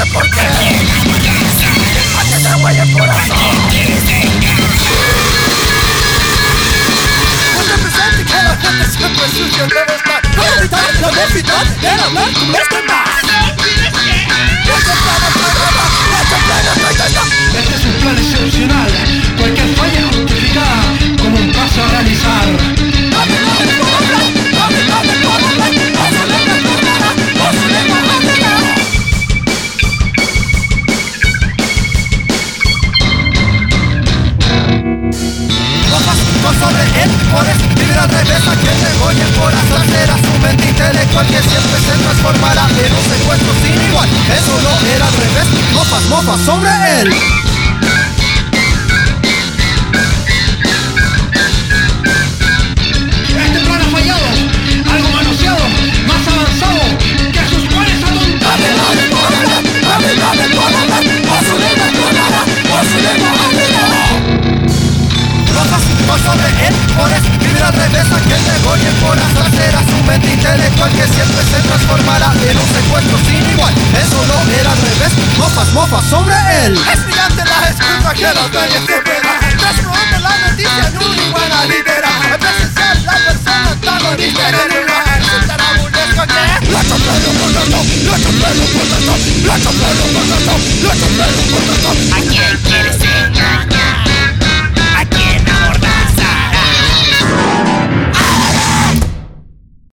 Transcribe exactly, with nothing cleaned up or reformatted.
sé por qué. Antes de huella el corazón. Cuando presente que la gente siempre sucia debe estar. No evitar la necesidad de hablar con los demás. Este es un plan excepcional. Cualquier falla justificada como un paso a realizar. Sobre él, por escribir al revés a quien degolle el corazón. Será su mente intelectual que siempre se transformará en un secuestro sin igual. Eso no era al revés, mofas, mofas sobre él. Este plan ha fallado, algo manoseado, más avanzado que sus planes atontados. Sobre él, por escribir al revés a quien degolle el corazón. Será su mente intelectual que siempre se transformará en un secuestro sin igual. Eso no era al revés, mofas, mofas sobre él. Es brillante la excusa que los medios se verán. Transformando la noticia en una iguana lidera. En presencial la persona antagonista en el lugar. Resultará burlesco que la chapelo por tanto, la chapelo por tanto, la chapelo por tanto, la chapelo por tanto.